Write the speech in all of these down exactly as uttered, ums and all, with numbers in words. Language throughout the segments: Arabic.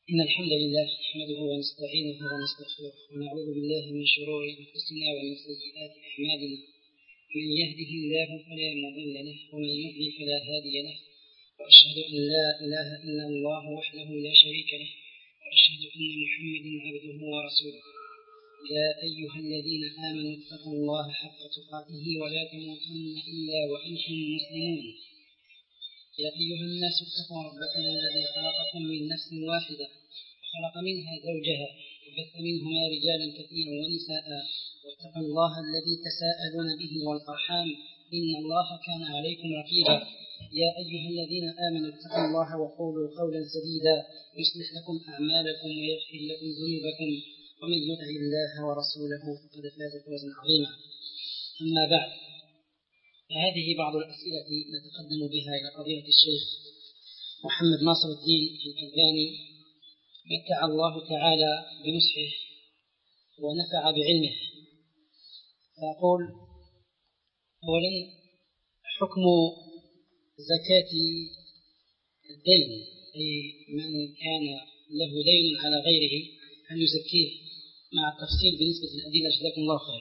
إن الحمد لله نحمده ونستعينه ونستغفره ونعوذ بالله من شرور أنفسنا ومن سيئات أعمالنا. من يهده الله فلا مضل له ومن يضلل فلا هادي له، وأشهد أن لا إله إلا الله وحده لا شريك له، وأشهد أن محمدا عبده ورسوله. يا أيها الذين آمنوا اتقوا الله حق تقاته ولا تموتن إلا وأنتم مسلمون. يا أيها الناس اتقوا ربكم الذي خلقكم من نفس واحدة وخلق منها زوجها وبث منهما رجالا كثيرا ونساء، واتقوا الله الذي تساءلون به والأرحام إن الله كان عليكم رقيبا. يا أيها الذين آمنوا اتقوا الله وقولوا قولا سديدا يصلح لكم أعمالكم ويغفر لكم ذنوبكم، ومن يطع الله ورسوله فقد فاز فوزا عظيما. أما بعد، فهذه بعض الأسئلة نتقدم بها إلى قضية الشيخ محمد ناصر الدين الألباني، متع الله تعالى بنصحه ونفع بعلمه. فأقول: أولا، حكم زكاة الدين، أي من كان له دين على غيره هل يزكيه، مع التفصيل بالنسبة للأدلة. جزاكم الله خير.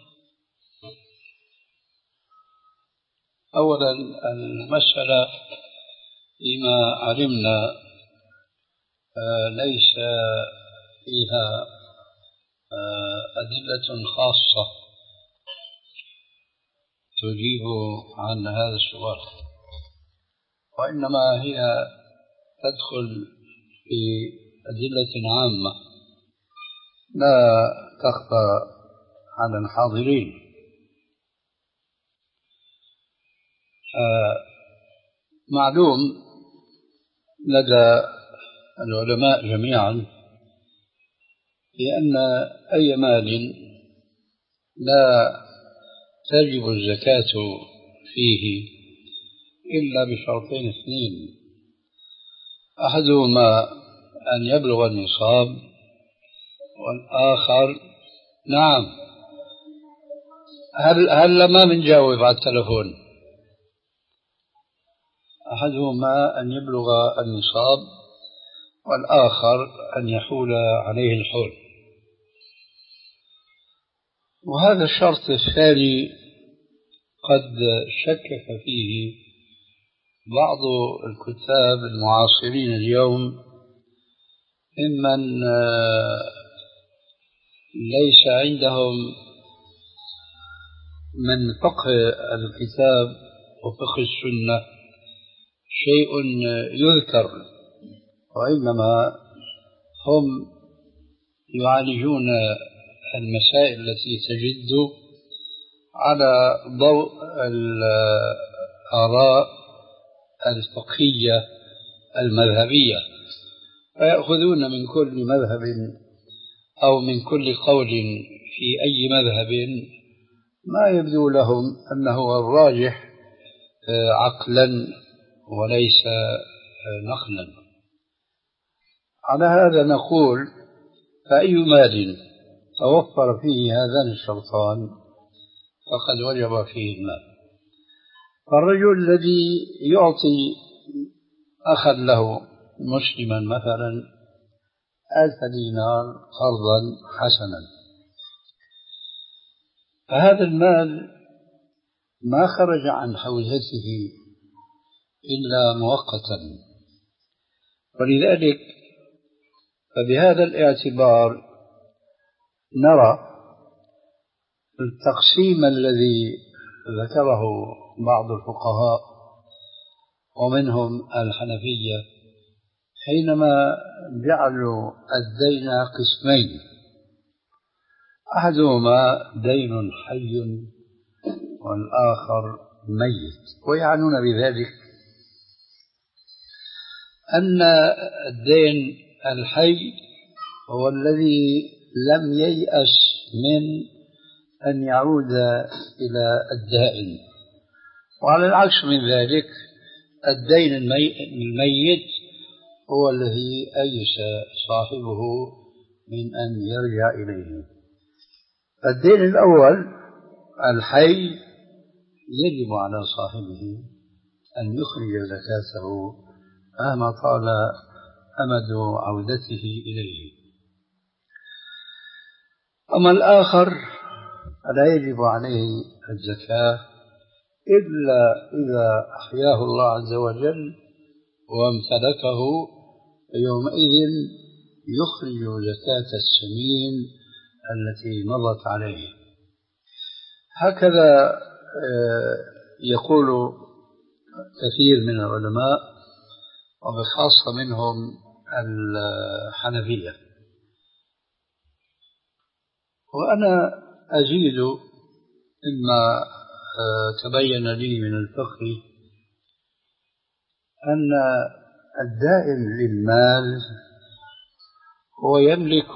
أولا، المسألة فيما علمنا ليس فيها أدلة خاصة تجيب عن هذا السؤال، وإنما هي تدخل في أدلة عامة لا تخفى على الحاضرين. معلوم لدى العلماء جميعا بأن أي مال لا تجب الزكاة فيه إلا بشرطين اثنين: أحدهما أن يبلغ النصاب، والآخر نعم هل هل ما بنجاوب على التلفون أحدهما أن يبلغ النصاب، والآخر أن يحول عليه الحول. وهذا الشرط الثاني قد شكك فيه بعض الكتاب المعاصرين اليوم، ممن ليس عندهم من فقه الكتاب وفقه السنة شيء يذكر، وإنما هم يعالجون المسائل التي تجد على ضوء الآراء الفقهية المذهبية، فيأخذون من كل مذهب أو من كل قول في أي مذهب ما يبدو لهم أنه الراجح عقلا وليس نقلا. على هذا نقول: فأي مال توفر فيه هذان الشرطان فقد وجب فيه المال. فالرجل الذي يعطي أخا له مسلما مثلا ألف دينار قرضا حسنا، فهذا المال ما خرج عن حوزته إلا مؤقتا، ولذلك فبهذا الاعتبار نرى التقسيم الذي ذكره بعض الفقهاء ومنهم الحنفية حينما جعلوا الدين قسمين: أحدهما دين حي والآخر ميت، ويعنون بذلك أن الدين الحي هو الذي لم ييأس من أن يعود إلى الدائن، وعلى العكس من ذلك الدين الميت هو الذي أيس صاحبه من أن يرجع إليه. الدين الأول الحي يجب على صاحبه أن يخرج زكاته مهما طال أمد عودته إليه. أما الآخر فلا يجب عليه الزكاة إلا إذا أحياه الله عز وجل وامتلكه، يومئذ يخرج زكاة السنين التي مضت عليه. هكذا يقول كثير من العلماء وبخاصة منهم الحنفية. وأنا أزيد مما تبين لي من الفقه أن الدائن للمال هو يملك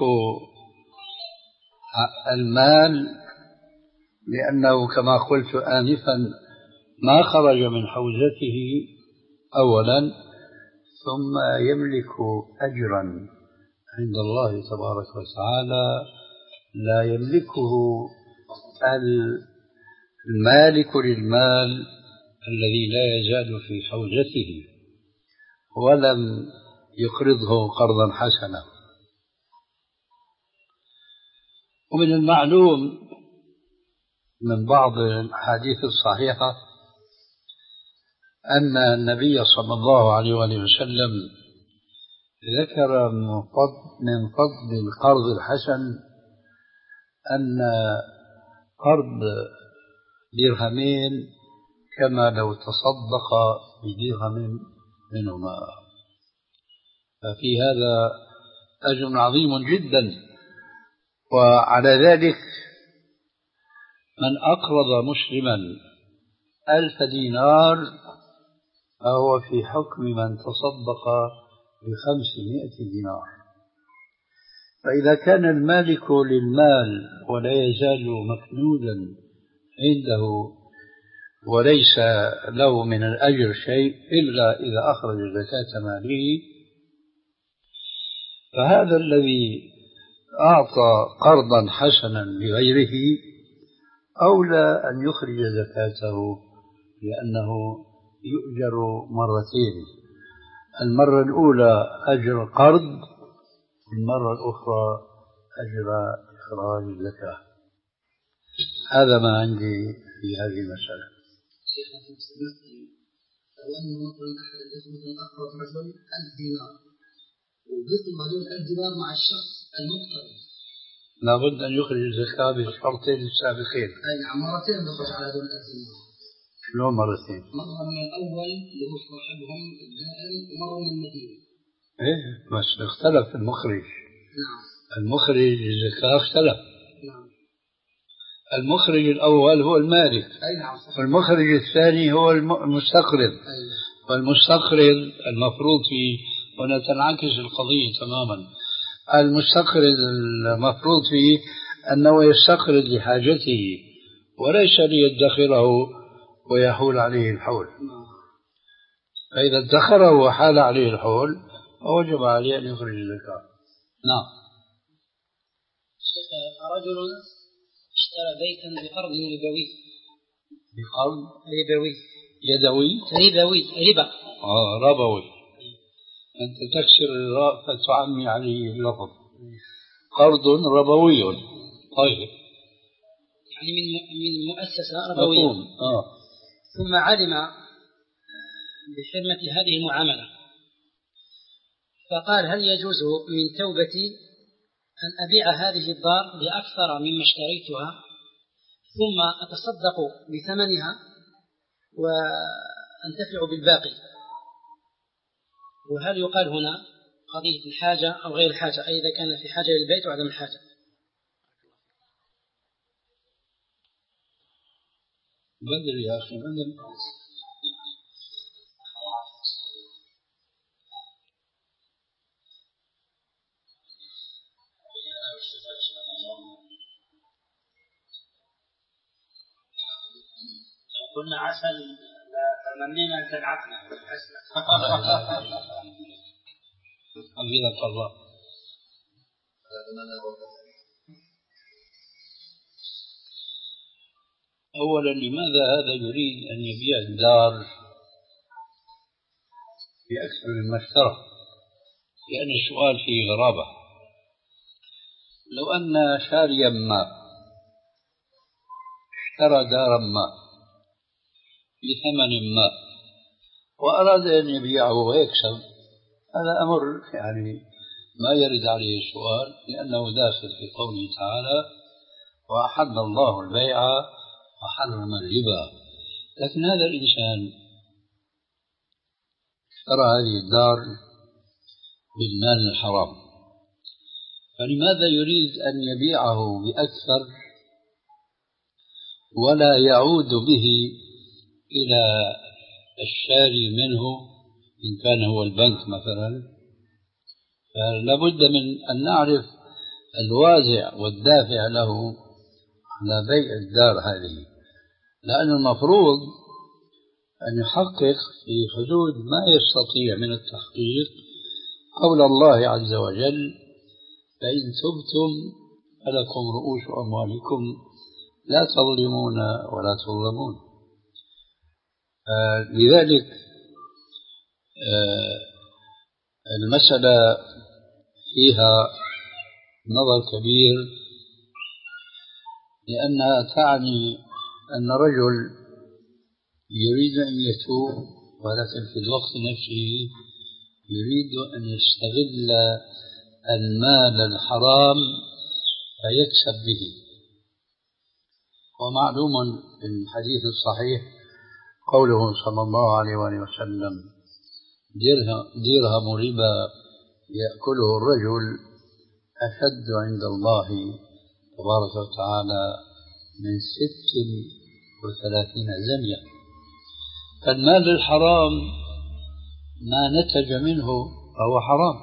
المال، لأنه كما قلت آنفا ما خرج من حوزته أولا، ثم يملك أجرا عند الله تبارك وتعالى لا يملكه المالك للمال الذي لا يزال في حوزته ولم يقرضه قرضا حسنا. ومن المعلوم من بعض الأحاديث الصحيحة أن النبي صلى الله عليه وسلم ذكر من فضل القرض الحسن أن قرض درهمين كما لو تصدق بدرهم منهما، ففي هذا أجر عظيم جدا. وعلى ذلك من أقرض مسلما ألف دينار فهو في حكم من تصدق بخمسمائة دينار. فإذا كان المالك للمال ولا يزال مكنودا عنده وليس له من الأجر شيء إلا إذا أخرج زكاة ماله، فهذا الذي أعطى قرضا حسنا لغيره أولى أن يخرج زكاته، لأنه يؤجر مرتين، المرة الأولى أجر قرض، والمرة الأخرى أجر إخراج الزكاة. هذا ما عندي في هذه المسألة. شيخنا في مسألة لو أن مثلا أحد الإخوة أقرض رجل ألف دينار وبيطلب هذول ألف دينار مع الشخص المقترض، لابد أن يخرج الزكاة بالشرطين السابقين. أي نعم، مرتين بيخرج على هذول الألف دينار. شلون مرتين؟ مرة من الأول اللي هو صاحبهم الدائن، ومرة من المدينة. إيه بس اختلف المخرج. نعم. المخرج الزكاة اختلف. نعم. المخرج الأول هو المالك. أي نعم. والمخرج الثاني هو المستقرض. أي. والمستقرض المفروض فيه، هنا تنعكس القضية تماما. المستقرض المفروض فيه أنه يستقرض لحاجته وليس ليدخره ويحول عليه الحول. فإذا ادخره وحال عليه الحول فوجب عليه أن يخرج الزكاة. نعم. شيخ، رجل اشترى بيتا بقرض ربوي. بقرض ربوي. يدوي. ربوي ربا. آه ربوي. أنت تكسر الراء فتعمي عليه اللفظ. قرض ربوي. طيب. يعني من من مؤسسة ربوية. آه. ثم علم بحرمة هذه المعاملة، فقال هل يجوز من توبتي أن أبيع هذه الدار بأكثر مما اشتريتها ثم أتصدق بثمنها وأنتفع بالباقي؟ وهل يقال هنا قضية الحاجة أو غير الحاجة، أي إذا كان في حاجة للبيت وعدم الحاجة؟ بدل يا أخي بدل. قلنا عسل تمنينا أن تنعتنا حفظك الله. أولا لماذا هذا يريد أن يبيع الدار بأكثر مما اشترى؟ لأن السؤال فيه غرابة. لو أن شاريا ما اشترى دارا ما بثمن ما وأراد أن يبيعه ويكسب، هذا أمر يعني ما يرد عليه السؤال، لأنه داخل في قوله تعالى: وأحل الله البيع وحرم الربا. لكن هذا الإنسان اشترى هذه الدار بالمال الحرام، فلماذا يريد أن يبيعه بأكثر ولا يعود به إلى الشاري منه إن كان هو البنك مثلا؟ فلا بد من أن نعرف الوازع والدافع له على بيع الدار هذه، لأن المفروض أن يحقق في حدود ما يستطيع من التحقيق قول الله عز وجل: فإن تبتم فلكم رؤوس أموالكم لا تظلمون ولا تظلمون. آه لذلك آه المسألة فيها نظر كبير، لأنها تعني أن رجل يريد أن يتوب، ولكن في الوقت نفسه يريد أن يستغل المال الحرام فيكسب به. ومعلوم في الحديث الصحيح قوله صلى الله عليه وآله وسلم: درهم ربا يأكله الرجل أشد عند الله تبارك وتعالى من ست وثلاثين زنية. فالمال الحرام ما نتج منه فهو حرام.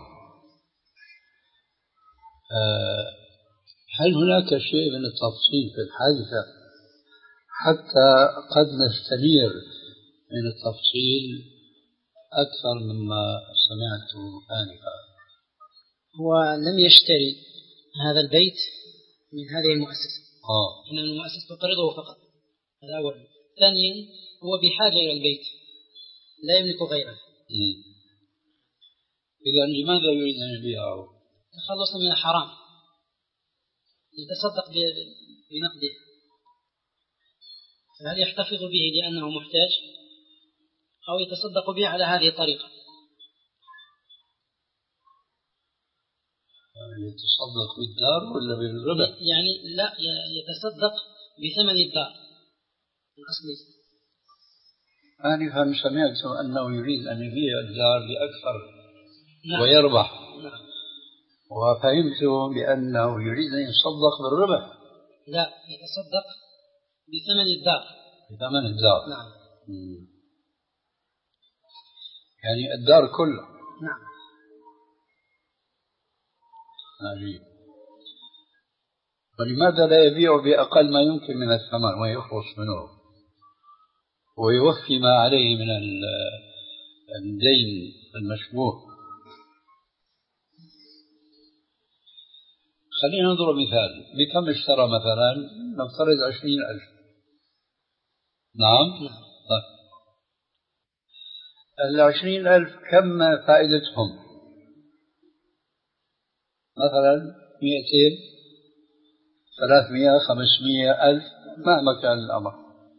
هل هناك شيء من التفصيل في الحادثة حتى قد نستنير من التفصيل أكثر مما سمعت آنفا؟ هو لم يشتري هذا البيت من هذه المؤسسة، آه. إن المؤسسة تقرضه فقط، هذا أولا. ثانيا هو بحاجة إلى البيت، لا يملك غيره. إذا لماذا يريد أن يبيعه؟ تخلصا من الحرام، يتصدق بنقده، فهل يحتفظ به لأنه محتاج أو يتصدق به على هذه الطريقة؟ يتصدق بالدار ولا بالربا؟ يعني لا، يتصدق بثمن الدار الأصلي. آنفا سمعت أنه يريد أن يبيع الدار بأكثر. نعم. ويربح. نعم. وفهمت بأنه يريد أن يتصدق بالربا. لا، يتصدق بثمن الدار. بثمن الدار. نعم. مم. يعني الدار كله. نعم. عجيب. ولماذا لا يبيع بأقل ما يمكن من الثمن ويخلص منه ويوفي ما عليه من الدين المشبوه؟ خلينا نضرب مثال. بكم اشترى مثلا؟ نفترض عشرين ألف. نعم. نعم. طيب. العشرين ألف كم فائدتهم؟ مثلا مئتين، ثلاثمائة، خمسمائة ألف، مهما كان الأمر.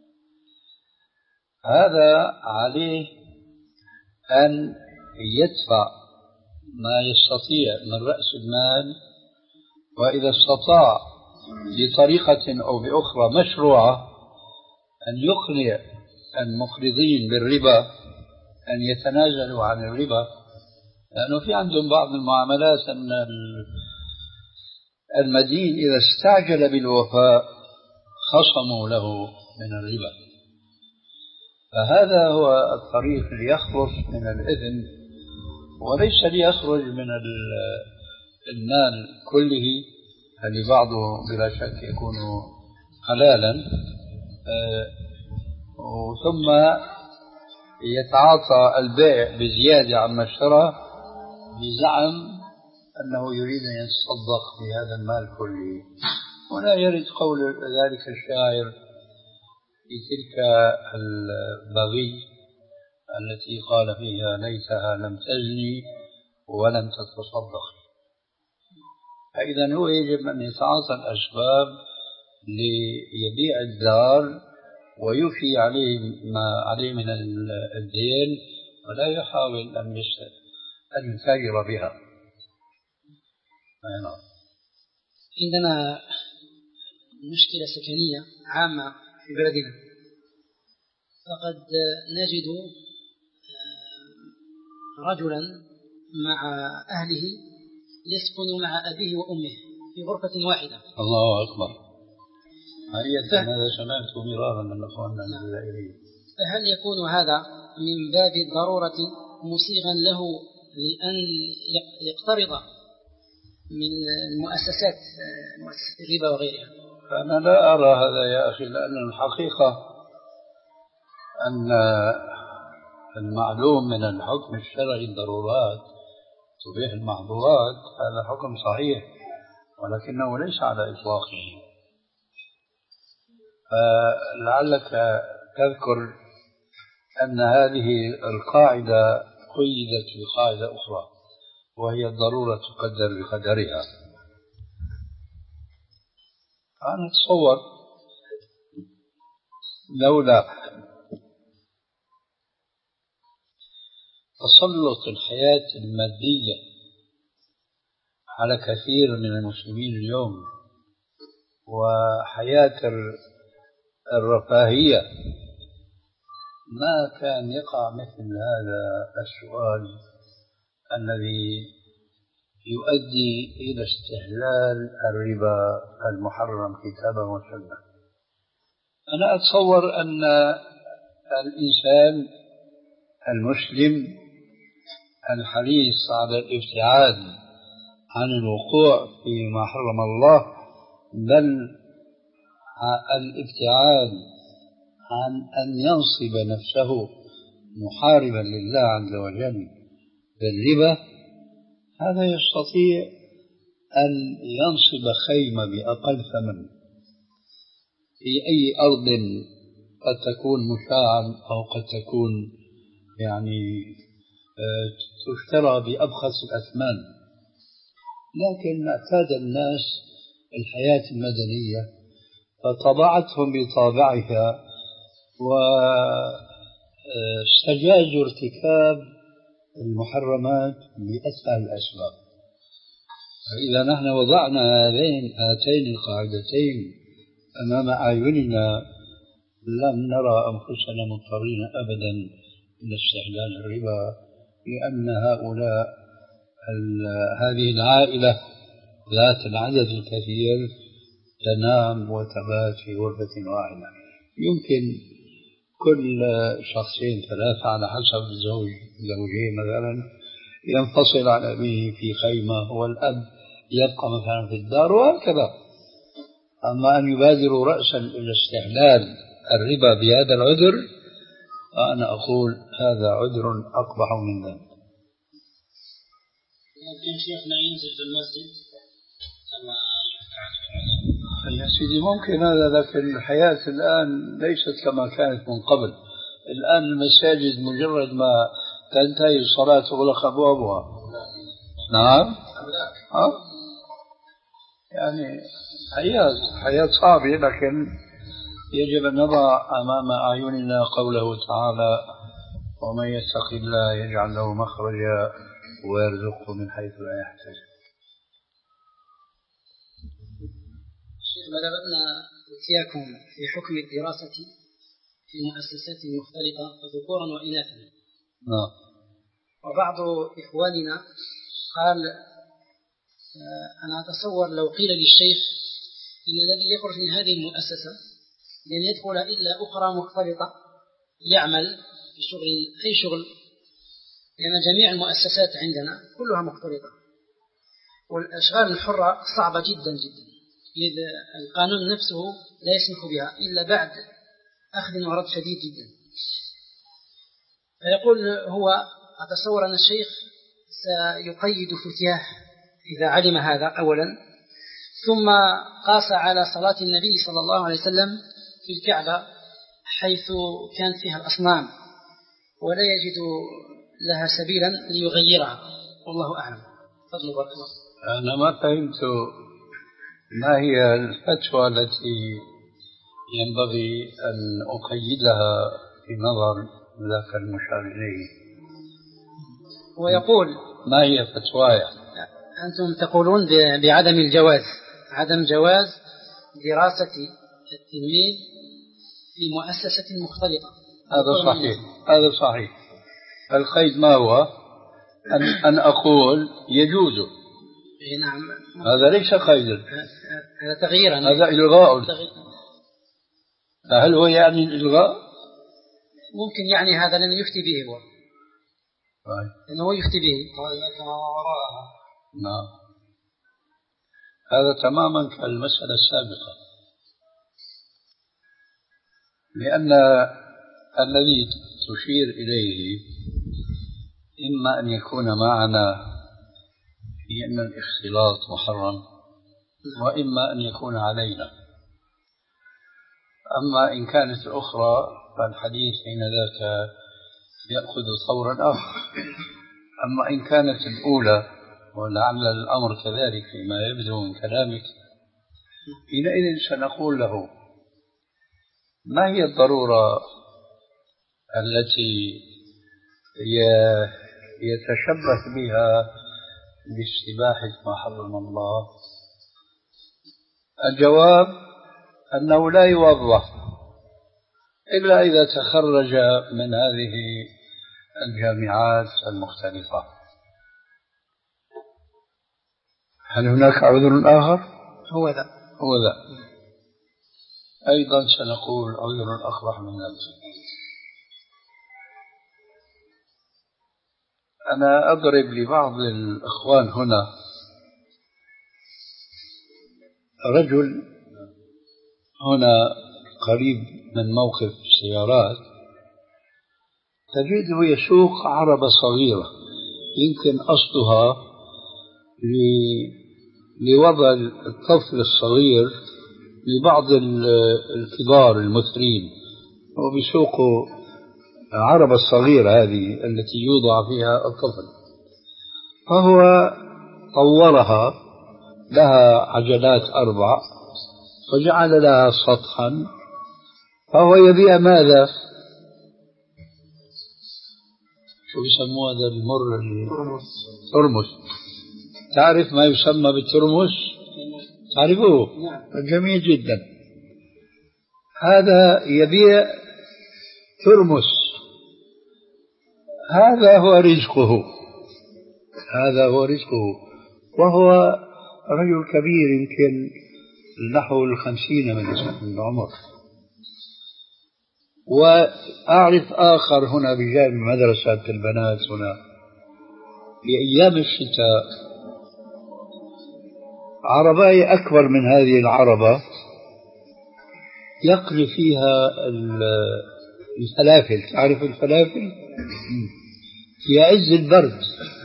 هذا عليه أن يدفع ما يستطيع من رأس المال، وإذا استطاع بطريقة أو بأخرى مشروعة أن يقنع المقرضين بالربا أن يتنازلوا عن الربا، لأنه في عندهم بعض المعاملات أن المدين إذا استعجل بالوفاء خصموا له من الربا. فهذا هو الطريق ليخلص من الإثم، وليس ليخرج من المال كله، اللي بعضه بلا شك يكون حلالا، ثم يتعاطى البيع بزيادة عما اشترى بزعم أنه يريد أن يتصدق بهذا المال كله. ولا يرد قول ذلك الشاعر في تلك البغي التي قال فيها: ليتها لم تزني ولم تتصدق. فإذا هو يجب أن يتعاطى الأسباب ليبيع الدار ويفي عليه ما عليه من الدين، ولا يحاول أن أن يتاجر بها. عندنا مشكلة سكنية عامة في بلدنا، فقد نجد رجلا مع أهله يسكن مع أبيه وأمه في غرفة واحدة. الله أكبر. ف... هذا سمعته مرارا من أخواننا الجزائريين. فهل يكون هذا من باب الضرورة مصيغا له لأن يقترض من المؤسسات مؤسسة الربا وغيرها؟ أنا لا أرى هذا يا أخي، لأن الحقيقة أن المعلوم من الحكم الشرعي الضرورات تبيح المحظورات، هذا حكم صحيح ولكنه ليس على إطلاقه. فلعلك تذكر أن هذه القاعدة قيدت بقاعدة أخرى، وهي الضرورة تقدر بقدرها. أنا أتصور لولا تسلط الحياة المادية على كثير من المسلمين اليوم وحياة الرفاهية، ما كان يقع مثل هذا السؤال الذي يؤدي إلى استحلال الربا المحرم كتابا وسنة. أنا أتصور أن الإنسان المسلم الحريص على الابتعاد عن الوقوع فيما حرم الله، بل الابتعاد عن أن ينصب نفسه محاربا لله عز وجل بالربا، هذا يستطيع أن ينصب خيمة بأقل ثمن في أي أرض قد تكون مشاعا أو قد تكون يعني تشترى بأبخس الأثمان. لكن اعتاد الناس الحياة المدنية فطبعتهم بطابعها واستجازوا ارتكاب المحرمات بأسهل الأسباب. فإذا نحن وضعنا هذين هاتين القاعدتين أمام أعيننا لم نرى أنفسنا مضطرين أبدا إلى استحلال الربا، لأن هؤلاء هذه العائلة ذات العدد الكثير تنام وتبات في غرفة واحدة. يمكن كل شخصين ثلاثة على حسب الزوج زوجين مثلا ينفصل عن أبيه في خيمة والأب يبقى مثلا في الدار وهكذا. أما أن يبادروا رأسا إلى استحلال الربا بهذا العذر، فأنا أقول هذا عذر أقبح من ذلك. ممكن شيخنا ينزل في المسجد كما يا سيدي ممكن هذا، لكن الحياة الآن ليست كما كانت من قبل. الآن المساجد مجرد ما تنتهي الصلاة تغلق أبوابها. نعم. أه؟ يعني حياة حياة صعبة، لكن يجب أن نضع أمام أعيننا قوله تعالى: ومن يتق الله يجعل له مخرجا ويرزقه من حيث لا يحتسب. شيخ، بلغنا إتياكم في حكم الدراسة في مؤسسات مختلطة ذكورا وإناثا. نعم. وبعض إخواننا قال: أنا أتصور لو قيل للشيخ إن الذي يخرج من هذه المؤسسة لن يدخل إلا أخرى مختلطة يعمل في شغل أي شغل، لأن جميع المؤسسات عندنا كلها مختلطة، والأشغال الحرة صعبة جدا جدا، إذ القانون نفسه لا يسمح بها إلا بعد أخذ ورد شديد جدا. فيقول هو: أتصور أن الشيخ سيقيد فتياه إذا علم هذا أولا، ثم قاس على صلاة النبي صلى الله عليه وسلم في الكعبة حيث كانت فيها الأصنام ولا يجد لها سبيلا ليغيرها، والله أعلم. فضل بارك الله. أنا ما فهمت ما هي الفتوى التي ينبغي أن أقيدها في نظر ذاك المشار إليه. ويقول ما هي فتواي؟ أنتم تقولون بعدم الجواز، عدم جواز دراسة التلميذ في مؤسسة مختلطة. هذا صحيح، هذا صحيح. القيد ما هو؟ أن, أن أقول يجوز. نعم. هذا ليس قيدا، هذا تغيير، هذا إلغاء. فهل هو يعني الإلغاء؟ ممكن يعني هذا لم يفتي به هو. طيب. إنه يفتي به. نعم. هذا تماما كالمسألة السابقة، لأن الذي تشير إليه إما أن يكون معنا في أن الاختلاط محرم، وإما أن يكون علينا. أما إن كانت الأخرى فالحديث حين ذاك يأخذ صورا آخر. أما إن كانت الأولى، ولعل الأمر كذلك فيما يبدو من كلامك، حينئذ سنقول له ما هي الضرورة التي يتشبث بها باستباحة ما حرم الله؟ الجواب أنه لا يوظف إلا إذا تخرج من هذه الجامعات المختلفة. هل هناك عذر آخر؟ هو ذا هو ذا أيضا سنقول عذر أقبح من ذلك. أنا أضرب لبعض الإخوان هنا رجل هنا قريب من موقف السيارات، تجده يسوق عربة صغيرة يمكن أصلها لوضع الطفل الصغير لبعض الكبار المثرين، وبيسوقوا عربة الصغيرة هذه التي يوضع فيها الطفل، فهو طورها، لها عجلات أربع وجعل لها سطحا، فهو يبيع ماذا؟ شو يسموه هذا المر؟ الترمس. تعرف ما يسمى بالترمس؟ تعرفوه؟ جميل جدا. هذا يبيع ترمس، هذا هو رزقه، هذا هو رزقه، وهو رجل كبير يمكن نحو الخمسين من العمر. وأعرف آخر هنا بجانب مدرسة البنات هنا بأيام الشتاء عرباية أكبر من هذه العربة يقلي فيها الفلافل. تعرف الفلافل؟ في عز البرد.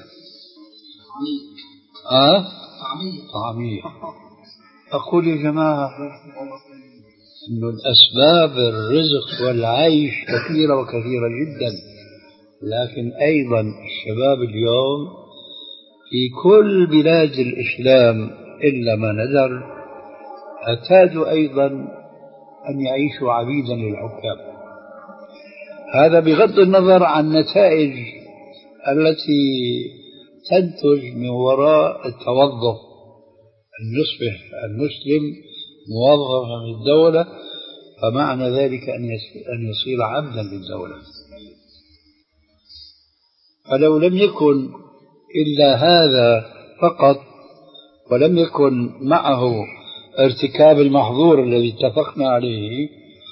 آه؟ طعمية. أقول يا جماعة إن الأسباب الرزق والعيش كثيرة وكثيرة جدا، لكن أيضا الشباب اليوم في كل بلاد الإسلام إلا ما ندر اعتادوا أيضا أن يعيشوا عبيدا للحكام. هذا بغض النظر عن النتائج التي تنتج من وراء التوظف، أن يصبح المسلم موظفا للدولة، فمعنى ذلك أن يصير عبدا للدولة. فلو لم يكن إلا هذا فقط، ولم يكن معه ارتكاب المحظور الذي اتفقنا عليه،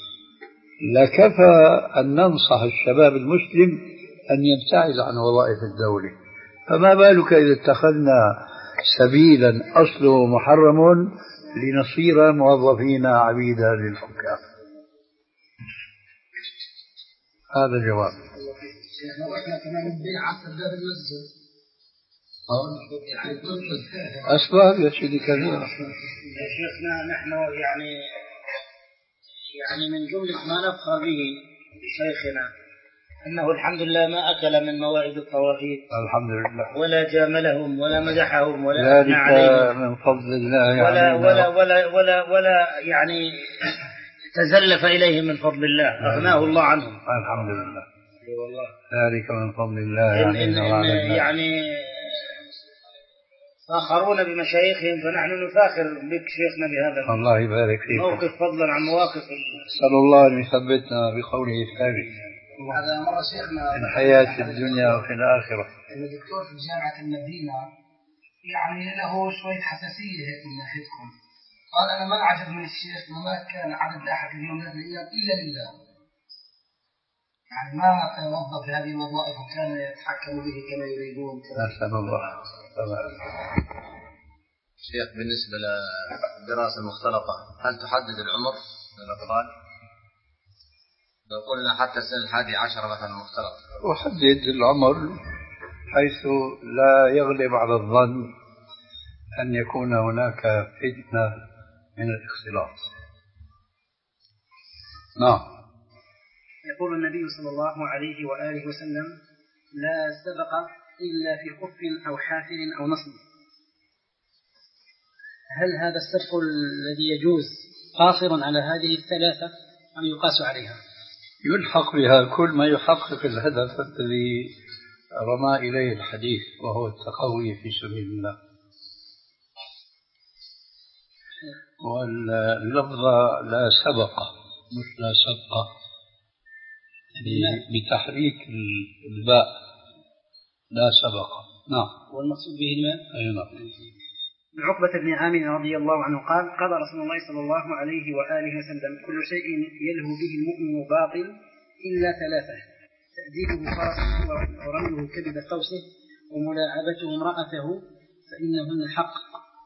لكفى أن ننصح الشباب المسلم أن يبتعد عن وظائف الدولة. فما بالك إذا اتخذنا سبيلا أصله محرم لنصير موظفين عبيدا للحكام. هذا جواب. أسباب يا سيدي كثيرة يا شيخنا. نحن يعني يعني من جملة ما نفخر به بشيخنا أنه الحمد لله ما أكل من موائد الطواغيت الحمد لله، ولا جاملهم ولا مدحهم ولا أثنى عليهم، ذلك من فضل الله ولا ولا ولا ولا ولا يعني تزلف إليهم من فضل الله، أغناه الله عنهم. الحمد لله. أي والله. ذلك من فضل الله إن إن إن يعني فاخرون بمشايخهم فنحن نفاخر بك شيخنا بهذا. الله يبارك فيك. موقف فضلا عن مواقف. نسأل الله أن يثبتنا بقوله الثابت. هذا مرة شيخنا في الحياة الدنيا وفي الآخرة. الدكتور في جامعة المدينة يعني له شوية حساسية هيك من ناحيتكم. قال أنا ما أعجب من الشيخ وما كان عدد أحد اليوم هذا الأيام إلا لله. يعني ما وظف في هذه الوظائف وكان يتحكم به كما يريدون. نسأل الله. شيخ بالنسبة للدراسة المختلطة هل تحدد العمر للأطفال؟ لو قلنا حتى سن الحادي عشر مثلا مختلط. أحدد العمر حيث لا يغلب على الظن أن يكون هناك فتنة من الاختلاط. نعم. يقول النبي صلى الله عليه وآله وسلم لا سبق إلا في خف أو حافر أو نصب. هل هذا السبق الذي يجوز قاصر على هذه الثلاثة أم يقاس عليها؟ يلحق بها كل ما يحقق الهدف الذي رمى إليه الحديث وهو التقوي في سبيل الله. واللفظ لا سبق مش لا سبق بتحريك الباء لا سبق. نعم. والمقصود به الماء. أي نعم. من عقبة بن عامر رضي الله عنه قال قال رسول الله صلى الله عليه وآله وسلم كل شيء يلهو به المؤمن باطل إلا ثلاثة: تأديبه فرسه ورميه كبد قوسه وملاعبته امرأته فإنهن حق.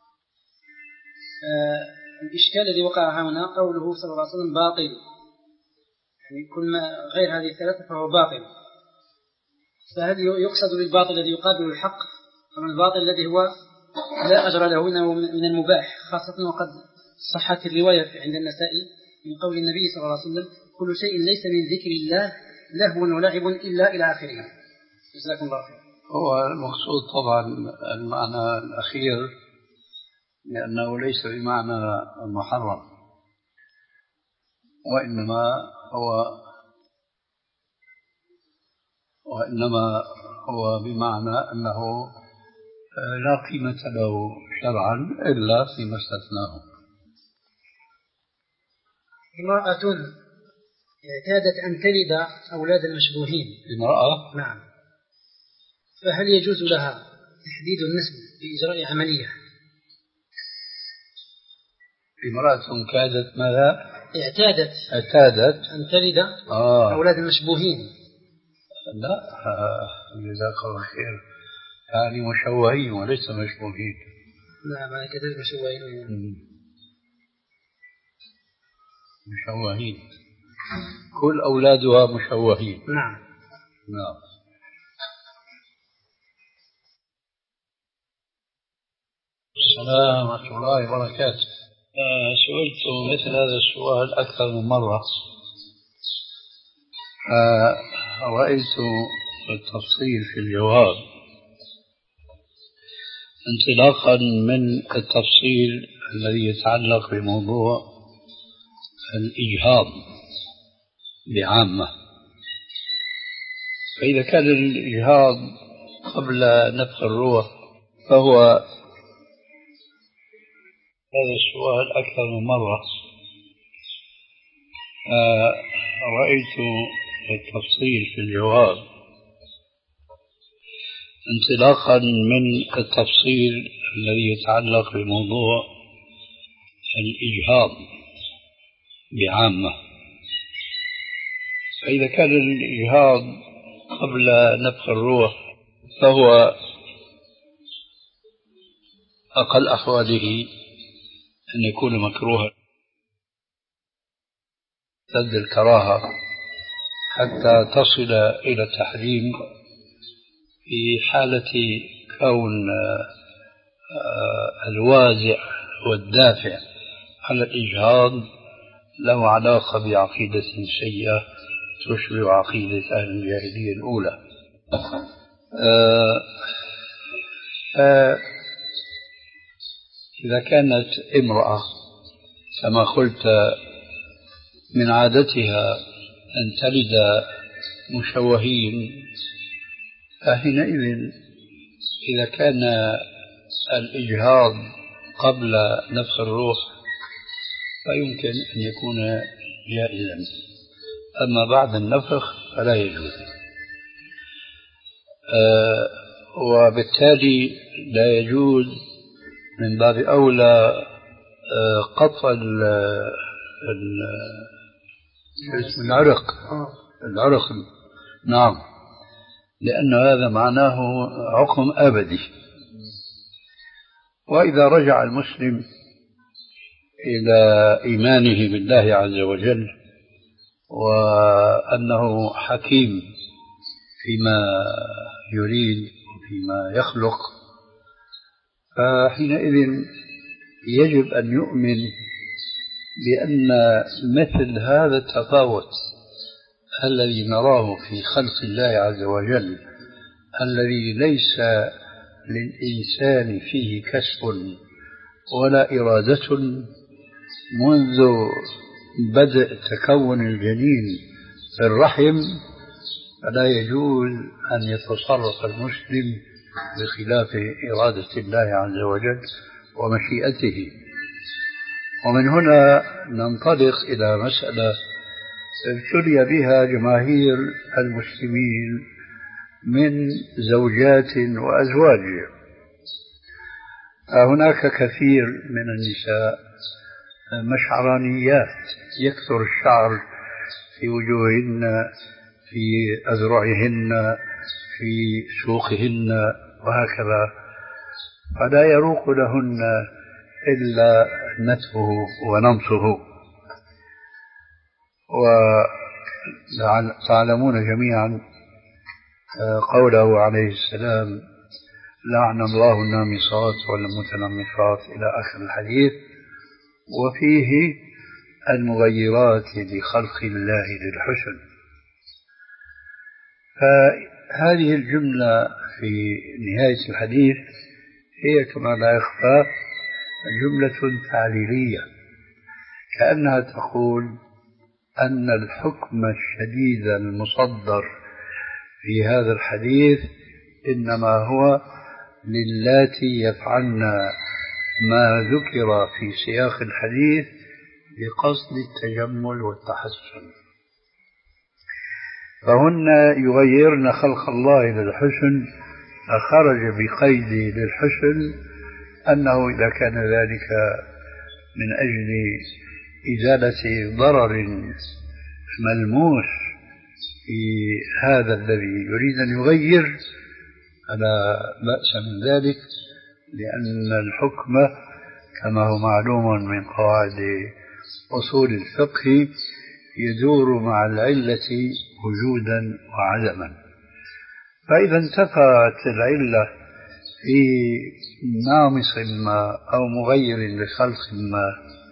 آه الإشكال الذي وقع هنا قوله صلى الله عليه وسلم باطل، يعني كل ما غير هذه الثلاثة فهو باطل. فهل يقصد بالباطل الذي يقابل الحق أم الباطل الذي هو لا أجر له من المباح، خاصة وقد صحت الرواية عند النسائي من قول النبي صلى الله عليه وسلم كل شيء ليس من ذكر الله لهو ولعب إلا إلى آخره. جزاكم الله خير. هو المقصود طبعا المعنى الأخير لأنه ليس بمعنى محرم، وإنما هو وإنما هو بمعنى أنه لا قيمة له شرعا إلا فيما استثناه. امرأة اعتادت أن تلد أولاد المشبوهين. امرأة؟ نعم. فهل يجوز لها تحديد النسل بإجراء عملية؟ امرأة كادت ماذا؟ اعتادت اعتادت أن تلد آه. أولاد المشبوهين. لا جزاك الله خير، يعني مشوهين وليس مشبوهين. لا ما كتبت مشوهين. مشوهين كل أولادها مشوهين. نعم. نعم. السلام ورحمة الله وبركاته. آه سئلت مثل هذا السؤال أكثر من مرة. آه رأيت التفصيل في الجواب انطلاقا من التفصيل الذي يتعلق بموضوع الإجهاض بعامة. فإذا كان الإجهاض قبل نفخ الروح فهو هذا السؤال أكثر من مرة. آه رأيت التفصيل في الجواب انطلاقا من التفصيل الذي يتعلق بموضوع الإجهاض بعامة. فإذا كان الإجهاض قبل نفخ الروح فهو أقل أحواله أن يكون مكروها ضد الكراهة حتى تصل إلى التحريم في حالة كون الوازع والدافع على الإجهاض له علاقة بعقيدة سيئة تشبه عقيدة أهل الجاهلية الأولى. آه آه إذا كانت امرأة كما قلت من عادتها أن تلد مشوهين، فحينئذ إذا كان الإجهاض قبل نفخ الروح فيمكن أن يكون جائزا، أما بعد النفخ فلا يجوز. آه وبالتالي لا يجوز من باب أولى آه قطع العرق العرق نعم، لأن هذا معناه عقم أبدي. وإذا رجع المسلم إلى إيمانه بالله عز وجل وأنه حكيم فيما يريد وفيما يخلق، فحينئذ يجب أن يؤمن بأن مثل هذا التفاوت الذي نراه في خلق الله عز وجل، الذي ليس للإنسان فيه كسب ولا إرادة منذ بدء تكون الجنين في الرحم، فلا يجوز أن يتصرف المسلم بخلاف إرادة الله عز وجل ومشيئته. ومن هنا ننطلق إلى مسألة ابتلي بها جماهير المسلمين من زوجات وأزواج. هناك كثير من النساء مشعرانيات، يكثر الشعر في وجوههن، في أذرعهن، في سوقهن وهكذا، فلا يروق لهن إلا نتفه ونمصه. وتعلمون جميعا قوله عليه السلام: لعن الله النامصات والمتنمصات إلى آخر الحديث، وفيه المغيرات لخلق الله للحسن. فهذه الجملة في نهاية الحديث هي كما لا يخفى جملة تعليلية، كأنها تقول أن الحكم الشديد المصدر في هذا الحديث إنما هو للاتي يفعلن ما ذكر في سياق الحديث بقصد التجمل والتحسن، فهن يغيرن خلق الله للحسن، فخرج بقيد للحسن أنه إذا كان ذلك من أجل إزالة ضرر ملموس في هذا الذي يريد أن يغير فلا بأس من ذلك، لأن الحكم كما هو معلوم من قواعد أصول الفقه يدور مع العلة وجودا وعدما. فإذا انتفت العلة في نامص ما أو مغير لخلق ما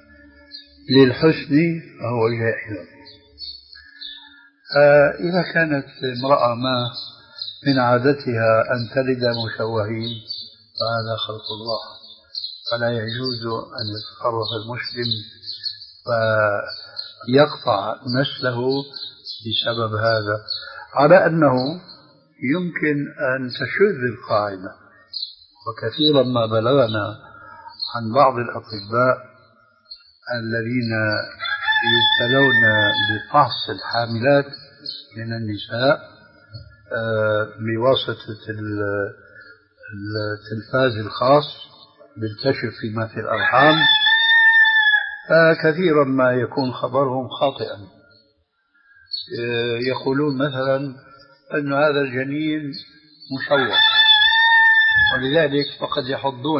للحسن فهو جائز. آه إذا كانت امرأة ما من عادتها أن تلد مشوهين فهذا خلق الله، فلا يجوز أن يتصرف المسلم فيقطع نسله بسبب هذا، على أنه يمكن أن تشذ القاعدة. وكثيرا ما بلغنا عن بعض الأطباء الذين يبتلون بفحص الحاملات من النساء بواسطة التلفاز الخاص بالكشف فيما في الأرحام، فكثيرا ما يكون خبرهم خاطئا. يقولون مثلا أن هذا الجنين مشوه، ولذلك فقد يحضون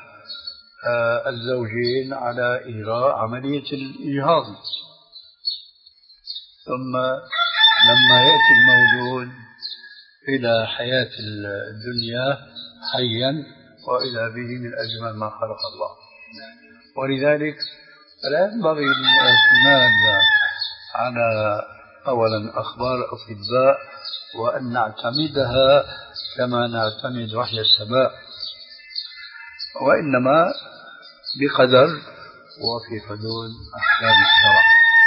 الزوجين على إجراء عملية الإجهاض، ثم لما يأتي المولود إلى حياة الدنيا حيا وإذا به من أجمل ما خلق الله. ولذلك لا ينبغي الاعتماد على أولا أخبار الأطباء وأن نعتمدها كما نعتمد وحي السماء، وإنما بقدر وفي حدود أحكام الشرع.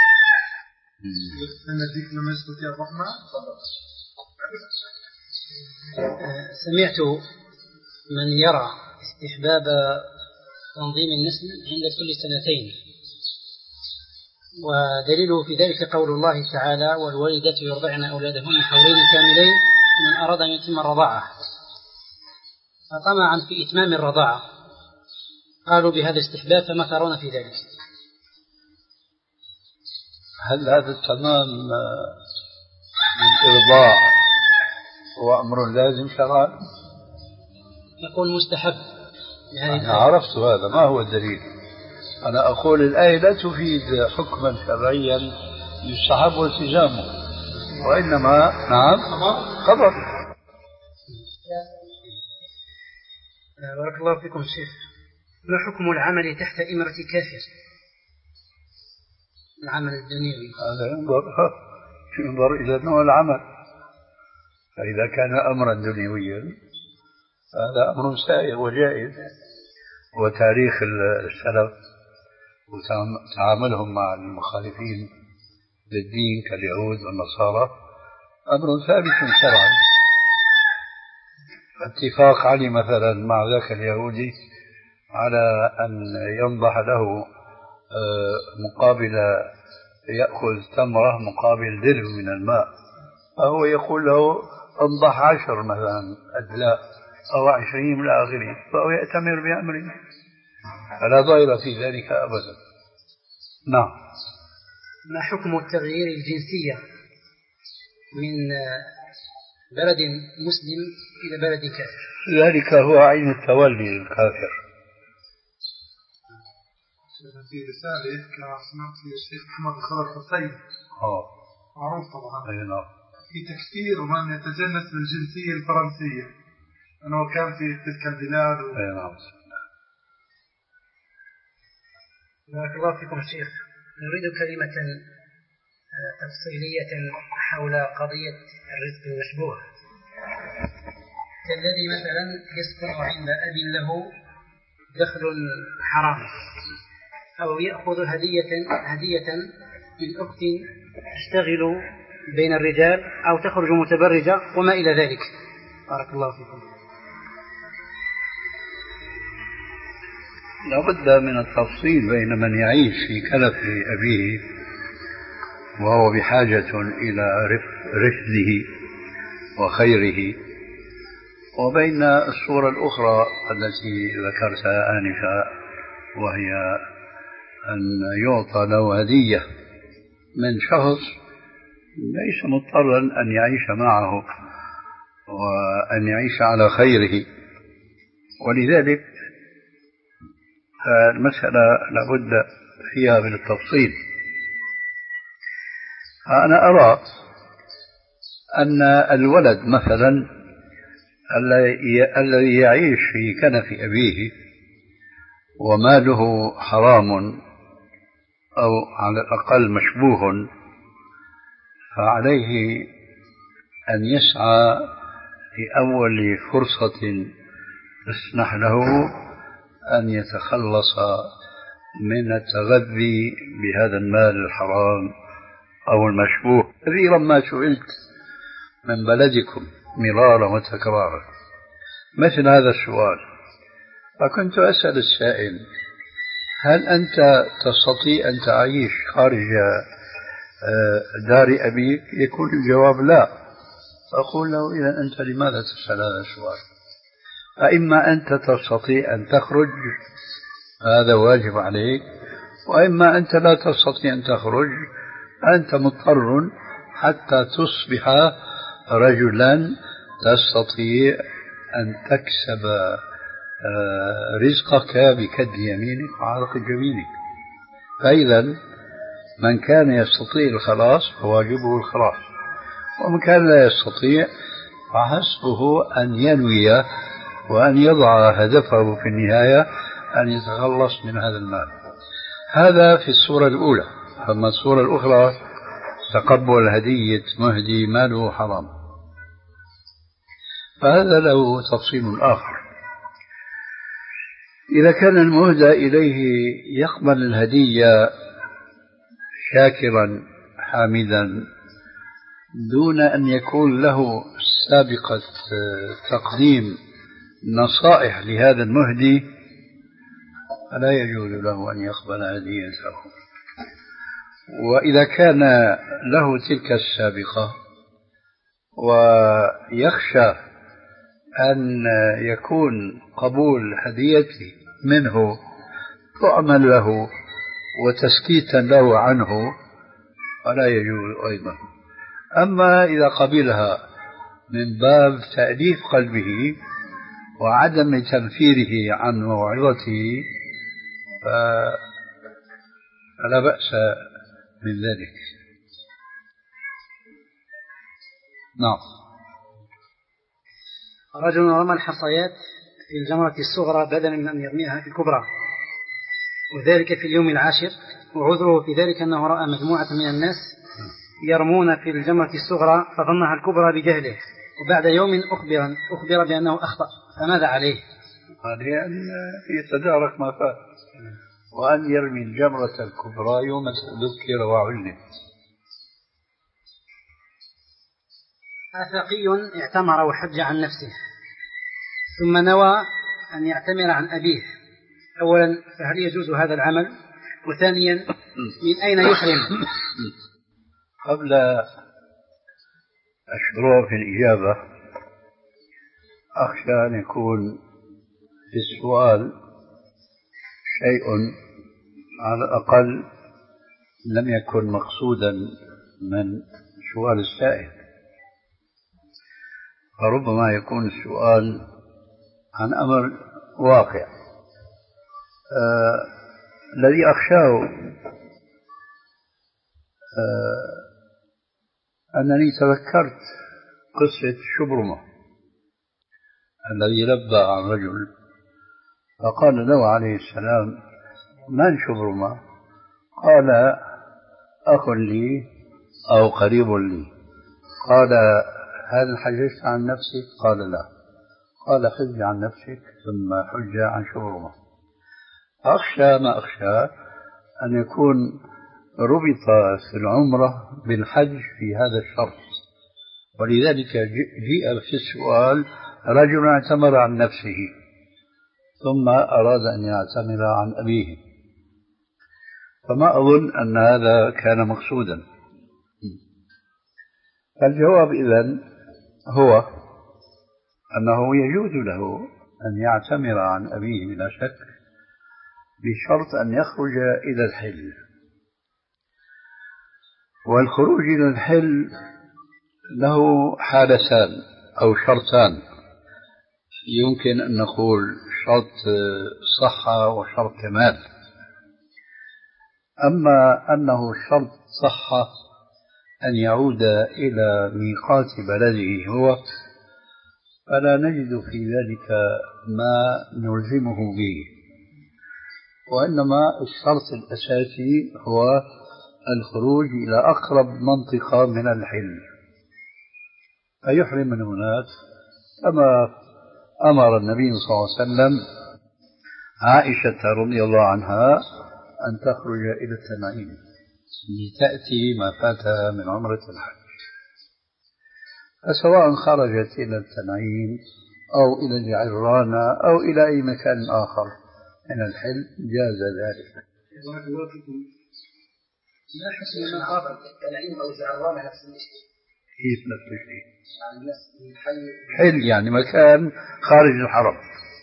سمعت من يرى استحباب تنظيم النسل عند كل سنتين، ودليله في ذلك قول الله تعالى: والوالدات يرضعن أولادهن حولين كاملين من أراد أن يتم الرضاعة. فطمعا في إتمام الرضاعة قالوا بهذا استحباب، فما ترون في ذلك؟ هل هذا التمام من إرضاع هو أمر لازم شرعا؟ يقول مستحب. أنا عرفت هذا، ما هو الدليل؟ أنا أقول الآية لا تفيد حكما شرعيا يستحب التزامه، وإنما نعم خبر. بارك الله فيكم شيخ. ما حكم العمل تحت إمرة كافر؟ العمل الدنيوي هذا ينظر ينظر إلى نوع العمل، فإذا كان أمرا دنيويا هذا أمر سائغ وجائز، وتاريخ السلف وتعاملهم مع المخالفين للدين كاليهود والنصارى أمر ثابت شرعا. اتفاق علي مثلا مع ذاك اليهودي على أن ينضح له مقابل يأخذ تمرة مقابل دلو من الماء، فهو يقول له انضح عشر مثلا أدلاء أو عشرين من آخره، فهو يأتمر بأمره، فلا ضير في ذلك أبدا. نعم. ما حكم التغيير الجنسية من بلد مسلم إلى بلد كافر؟ ذلك هو عين التولي للكافر. في رسالة كما سمعت الشيخ محمد خضر حسين اه معروف طبعا أينا. في تكثير من يتجنس بالجنسية الفرنسية، أنه كان في تلك البلاد و... أي نعم. بارك الله فيكم شيخ. نريد كلمة تفصيلية حول قضية الرزق المشبوه، كالذي مثلا يسكن عند أب له دخل حرام، أو يأخذ هدية هدية من أخت تشتغل بين الرجال أو تخرج متبرجة وما إلى ذلك. بارك الله فيكم. لابد من التفصيل بين من يعيش في كلف أبيه وهو بحاجة إلى رفده وخيره، وبين الصورة الأخرى التي ذكرتها آنفا، وهي أن يعطى له هدية من شخص ليس مضطرا أن يعيش معه وأن يعيش على خيره. ولذلك المسألة لابد فيها من التفصيل. أنا أرى أن الولد مثلا الذي يعيش في كنف أبيه وماله حرام أو على الأقل مشبوه، فعليه أن يسعى في أول فرصة تسمح له أن يتخلص من التغذي بهذا المال الحرام أو المشبوه. كثيرا ما سئلت من بلدكم مرارا وتكرارا مثل هذا السؤال، فكنت أسأل السائل: هل أنت تستطيع أن تعيش خارج دار أبيك؟ يكون الجواب لا. أقول له: إذا أنت لماذا تسأل هذا السؤال؟ فإما أنت تستطيع أن تخرج، هذا واجب عليك، وإما أنت لا تستطيع أن تخرج، أنت مضطر حتى تصبح رجلا تستطيع أن تكسب رزقك بكد يمينك وعرق جبينك. فإذا من كان يستطيع الخلاص فواجبه الخلاص، ومن كان لا يستطيع فحسبه أن ينوي وأن يضع هدفه في النهاية أن يتخلص من هذا المال. هذا في الصورة الأولى. أما الصورة الأخرى تقبل هدية مهدي ماله حرام. فهذا له تفصيل آخر. إذا كان المهدى إليه يقبل الهدية شاكرا حامدا دون أن يكون له سابقة تقديم نصائح لهذا المهدي، فلا يجوز له أن يقبل هديته. وإذا كان له تلك السابقة ويخشى أن يكون قبول هديته منه طعما له وتسكيتا له عنه، فلا يجوز أيضا. أما إذا قبلها من باب تأليف قلبه وعدم تنفيره عن موعظته فلا بأس من ذلك. نعم. رجل رمى الحصيات في الجمرة الصغرى بدلا من أن يرميها في الكبرى، وذلك في اليوم العاشر، وعذره في ذلك أنه رأى مجموعة من الناس يرمون في الجمرة الصغرى فظنها الكبرى بجهله، وبعد يوم أخبر, أخبر بأنه أخطأ، فماذا عليه؟ عليه أن يتدارك ما فات وأن يرمي الجمرة الكبرى يوم ذكر وعلم. آفاقي اعتمر وحج عن نفسه ثم نوى أن يعتمر عن أبيه، أولا فهل يجوز هذا العمل؟ وثانيا من أين يحرم؟ قبل الشروع في الإجابة أخشى أن يكون في السؤال شيء على الأقل لم يكن مقصودا من سؤال السائل، فربما يكون السؤال عن أمر واقع. آه الذي أخشاه آه أنني تذكرت قصة شبرمة الذي لبى عن رجل فقال له عليه السلام: من شبرمة؟ قال: أخ لي أو قريب لي. قال: هل حججت عن نفسك؟ قال: لا. قال: حج عن نفسك ثم حج عن شبرمة. أخشى ما أخشى أن يكون ربط في العمرة بالحج في هذا الشرط، ولذلك جيء في السؤال رجل اعتمر عن نفسه ثم أراد أن يعتمر عن أبيه، فما أظن أن هذا كان مقصودا. فالجواب إذن هو أنه يجوز له أن يعتمر عن أبيه بلا شك، بشرط أن يخرج إلى الحل. والخروج إلى الحل له حالتان أو شرطان، يمكن أن نقول شرط صحة وشرط كمال. أما أنه شرط صحة أن يعود إلى ميقات بلده هو، فلا نجد في ذلك ما نلزمه به، وإنما الشرط الأساسي هو الخروج إلى أقرب منطقة من الحل، فيحرم من هناك كما أمر النبي صلى الله عليه وسلم عائشة رضي الله عنها أن تخرج إلى التنعيم لتأتي ما فاتها من عمرة الحج. فسواء خرجت إلى التنعيم أو إلى الجعرانة أو إلى أي مكان آخر من الحل جاز ذلك. ما حسن من خاطر التنعيم أو الجعرانة نفس الشيء؟ كيف نفس الشيء؟ حل يعني مكان خارج الحرم،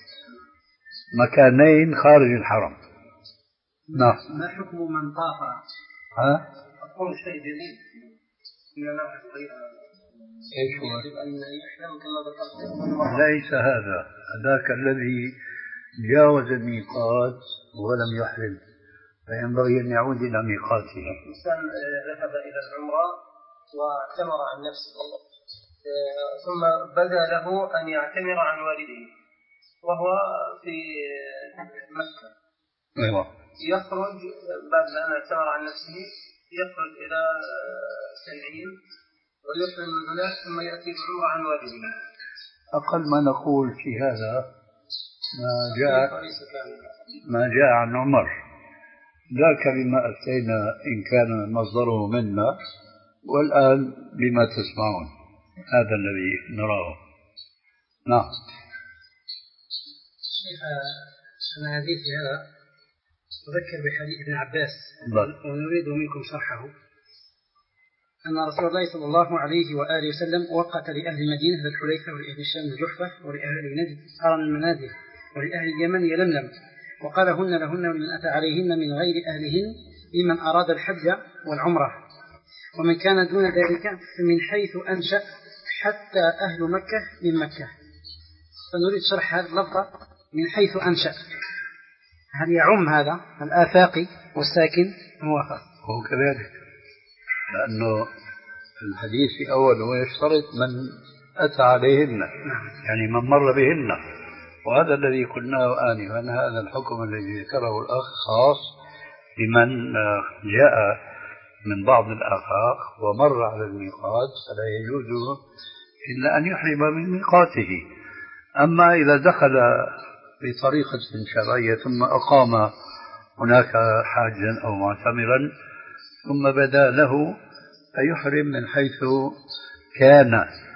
مكانين خارج الحرم. نعم. ما حكم من طاف؟ ها؟ أقول شيء جديد من ناحية غيرها. ايش هو؟ أن يحرم كما ذكرت. ليس هذا، ذاك الذي جاوز الميقات ولم يحرم، فينبغي أن يعود إلى ميقاته. إنسان ذهب إلى العمرة واعتمر عن نفسه، ثم بدا له أن يعتمر عن والده وهو في مكة. أيوة. يخرج بعد أن اعتمر عن نفسه يخرج إلى تنعيم ويحرم البنات ثم يأتي بعمرة عن والده. أقل ما نقول في هذا ما جاء ما جاء عن عمر، ذاك بما أتينا إن كان مصدره منا، والآن بما تسمعون هذا الذي نراه. نعم. شيخ أنا حديث هذا أذكر بحديث ابن عباس ونريد منكم شرحه. أن رسول الله صلى الله عليه وآله وسلم وقت لأهل المدينة ذا الحليفة ولأهل الشام الجحفة ولأهل نجد قرن المنازل ولأهل اليمن يلملم، وقال هن لهن ولمن أتى عليهن من غير أهلهن لمن أراد الحج والعمرة، ومن كان دون ذلك من حيث أنشأ حتى أهل مكة من مكة. فنريد شرح هذا اللفظ من حيث أنشأ، هل يعم هذا الآفاقي والساكن هو خاص؟ هو كذلك، لأنه الحديث أوله يشترط من أتى عليهن، يعني من مر بهن، وهذا الذي قلناه آنفا، هذا الحكم الذي ذكره الأخ خاص لمن جاء من بعض الآفاق ومر على الميقات، فلا يجوز إلا أن يحرم من ميقاته. أما إذا دخل بطريقة شرعية ثم أقام هناك حاجا أو معتمرا ثم بدا له فيحرم من حيث كان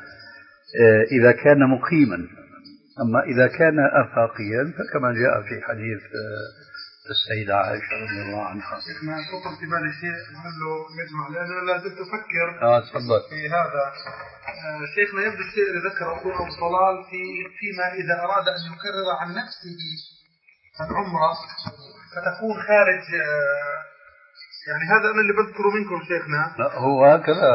إذا كان مقيما. أما إذا كان آفاقيا فكما جاء في حديث السيدة عائشة رضي الله عنها. ما خطر في بالي شيء له نجمع، لأنه لا زلت أفكر آه تفضل في هذا. آه شيخنا يبدو الشيء اللي ذكره أبو طلال في فيما إذا أراد أن يكرر عن نفسه العمرة فتكون خارج، آه يعني هذا أنا اللي بذكره منكم شيخنا. لا هو هكذا،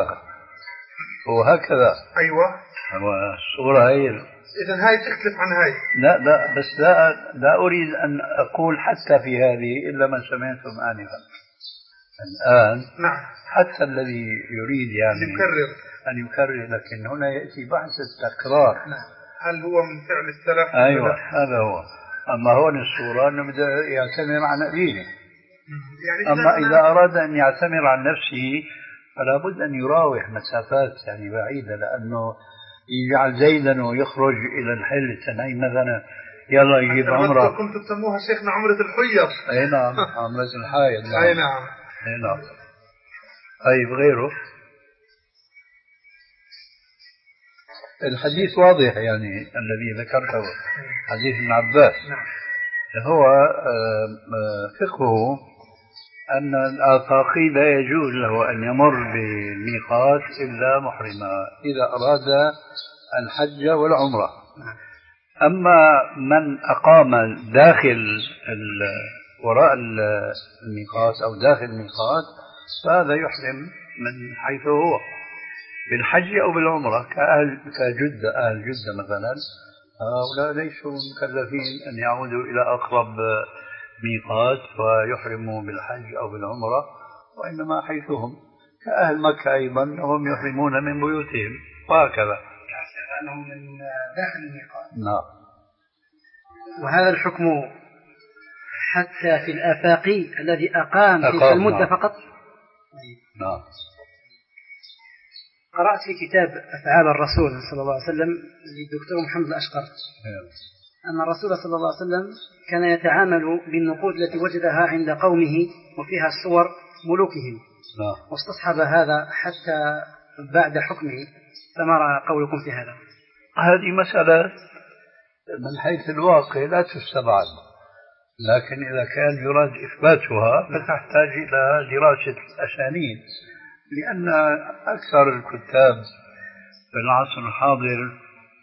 هو هكذا. أيوة هو الصورة هي. إذن هاي تختلف عن هاي. لا لا بس لا لا أريد أن أقول حتى في هذه إلا ما سمعتم آنفا. الآن نعم. حتى الذي يريد يعني يكرر أن يكرر، لكن هنا يأتي بحث التكرار. نعم. هل هو من فعل السلف؟ أيوة هذا هو. أما هون الصورة أنه بده يعتمر عن أبيه، يعني أما إذا أراد أن يعتمر عن نفسه فلا بد أن يراوح مسافات يعني بعيدة، لأنه يجعل زيدا ويخرج إلى الحل التنعيم مثلا، يلا يجيب عمرة. كنت تسموها شيخنا عمرة الحيض. أي نعم عمرة الحائض. نعم. أي نعم. أي نعم. طيب غيره الحديث واضح يعني الذي ذكرته حديث ابن عباس. نعم. هو فقهه أن الآفاقي لا يجوز له أن يمر بالميقات إلا محرما إذا أراد الحج والعمرة. أما من أقام داخل وراء الميقات أو داخل الميقات فهذا يحرم من حيث هو بالحج أو بالعمرة، كأهل كجدة، أهل جدة مثلا هؤلاء ليسوا مكلفين أن يعودوا إلى أقرب ميقات ويحرموا بالحج أو بالعمرة، وإنما حيثهم كأهل مكة أيضا هم يحرمون من بيوتهم وهكذا. أنهم من داخل الميقات. نعم. وهذا الحكم حتى في الآفاقي الذي أقام تلك المدة. نعم. فقط. نعم. قرأت في كتاب أفعال الرسول صلى الله عليه وسلم للدكتور محمد الأشقر أن الرسول صلى الله عليه وسلم كان يتعامل بالنقود التي وجدها عند قومه وفيها صور ملوكهم. نعم. واستصحب هذا حتى بعد حكمه، فما رأى قولكم في هذا؟ هذه مسألة من حيث الواقع لا تستبعد، لكن إذا كان يراد إثباتها فتحتاج إلى دراسة الأسانيد، لأن أكثر الكتاب في العصر الحاضر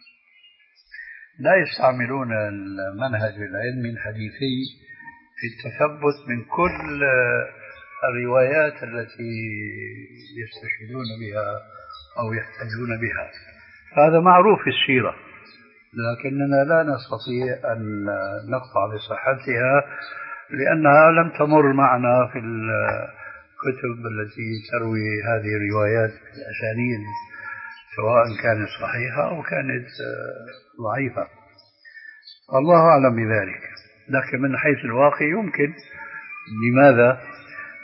لا يستعملون المنهج العلمي الحديثي في التثبت من كل الروايات التي يستشهدون بها أو يحتجون بها. هذا معروف في السيرة، لكننا لا نستطيع أن نقطع بصحتها لأنها لم تمر معنا في الكتب التي تروي هذه الروايات في الأسانيد، سواء كانت صحيحة أو كانت ضعيفة. الله أعلم بذلك، لكن من حيث الواقع يمكن. لماذا؟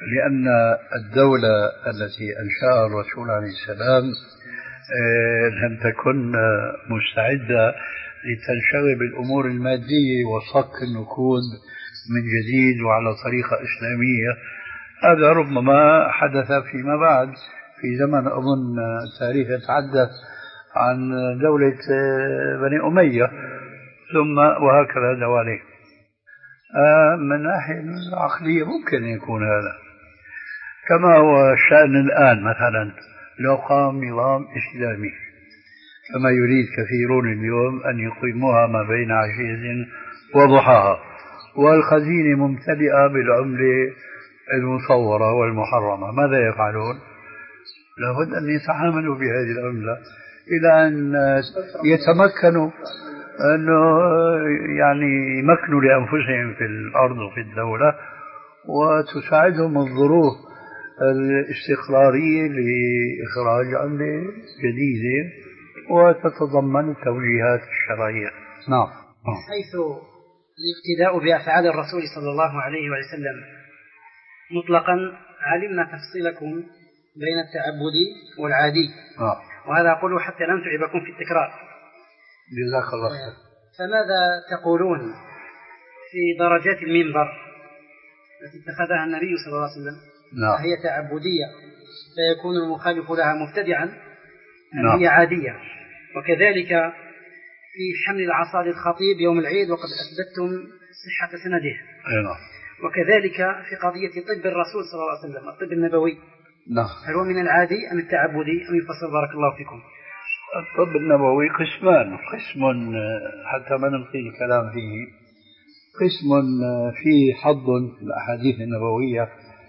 لأن الدولة التي أنشأها الرسول عليه السلام لم تكن مستعدة لتنشغل بالأمور المادية وصك النقود من جديد وعلى طريقة إسلامية. هذا ربما حدث فيما بعد في زمن أظن تاريخ يتحدث عن دولة بني أمية ثم وهكذا دوالي. من ناحية العقلية ممكن يكون هذا، كما هو الشأن الآن مثلا لو قام نظام إسلامي كما يريد كثيرون اليوم أن يقيموها ما بين عشية وضحاها والخزينة ممتلئة بالعملة المصورة والمحرمة، ماذا يفعلون؟ لابد أن يتعاملوا بهذه العملة إلى أن يتمكنوا أنه يعني يمكنوا لأنفسهم في الأرض وفي الدولة وتساعدهم الظروف الاستقرارية لإخراج عملة جديدة وتتضمن التوجيهات الشرعية. نعم. حيث الاقتداء بأفعال الرسول صلى الله عليه وسلم مطلقا علمنا تفصيلكم بين التعبدي والعادي. آه. وهذا أقوله حتى لا نتعبكم في التكرار. جزاك الله خير. فماذا تقولون في درجات المنبر التي اتخذها النبي صلى الله عليه وسلم؟ نعم. هي تعبدية فيكون المخالف لها مبتدعا أم نعم. هي عادية؟ وكذلك في حمل العصا للخطيب يوم العيد وقد أثبتتم صحة سنده. نعم. وكذلك في قضية طب الرسول صلى الله عليه وسلم الطب النبوي. نعم. هل هو من العادي أم التعبدي أم يفصل؟ بارك الله فيكم. الطب النبوي قسمان، قسم حتى ما نلقي الكلام فيه، قسم فيه حظ في الأحاديث النبوية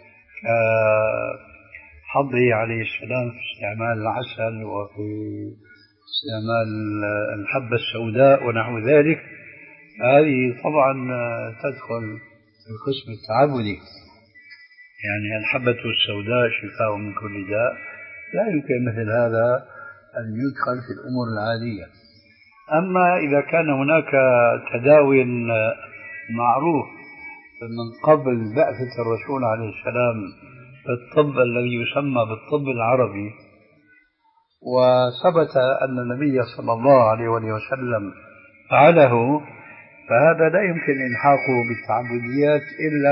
حظه عليه السلام في استعمال العسل وفي استعمال الحبة السوداء ونحو ذلك، هذه طبعا تدخل في القسم التعبدي، يعني الحبة السوداء شفاء من كل داء، لا يمكن مثل هذا أن يدخل في الأمور العادية. أما إذا كان هناك تداوي معروف من قبل بعثة الرسول عليه السلام بالطب الذي يسمى بالطب العربي، وثبت أن النبي صلى الله عليه وسلم فعله، فهذا لا يمكن إلحاقه بالتعبديات إلا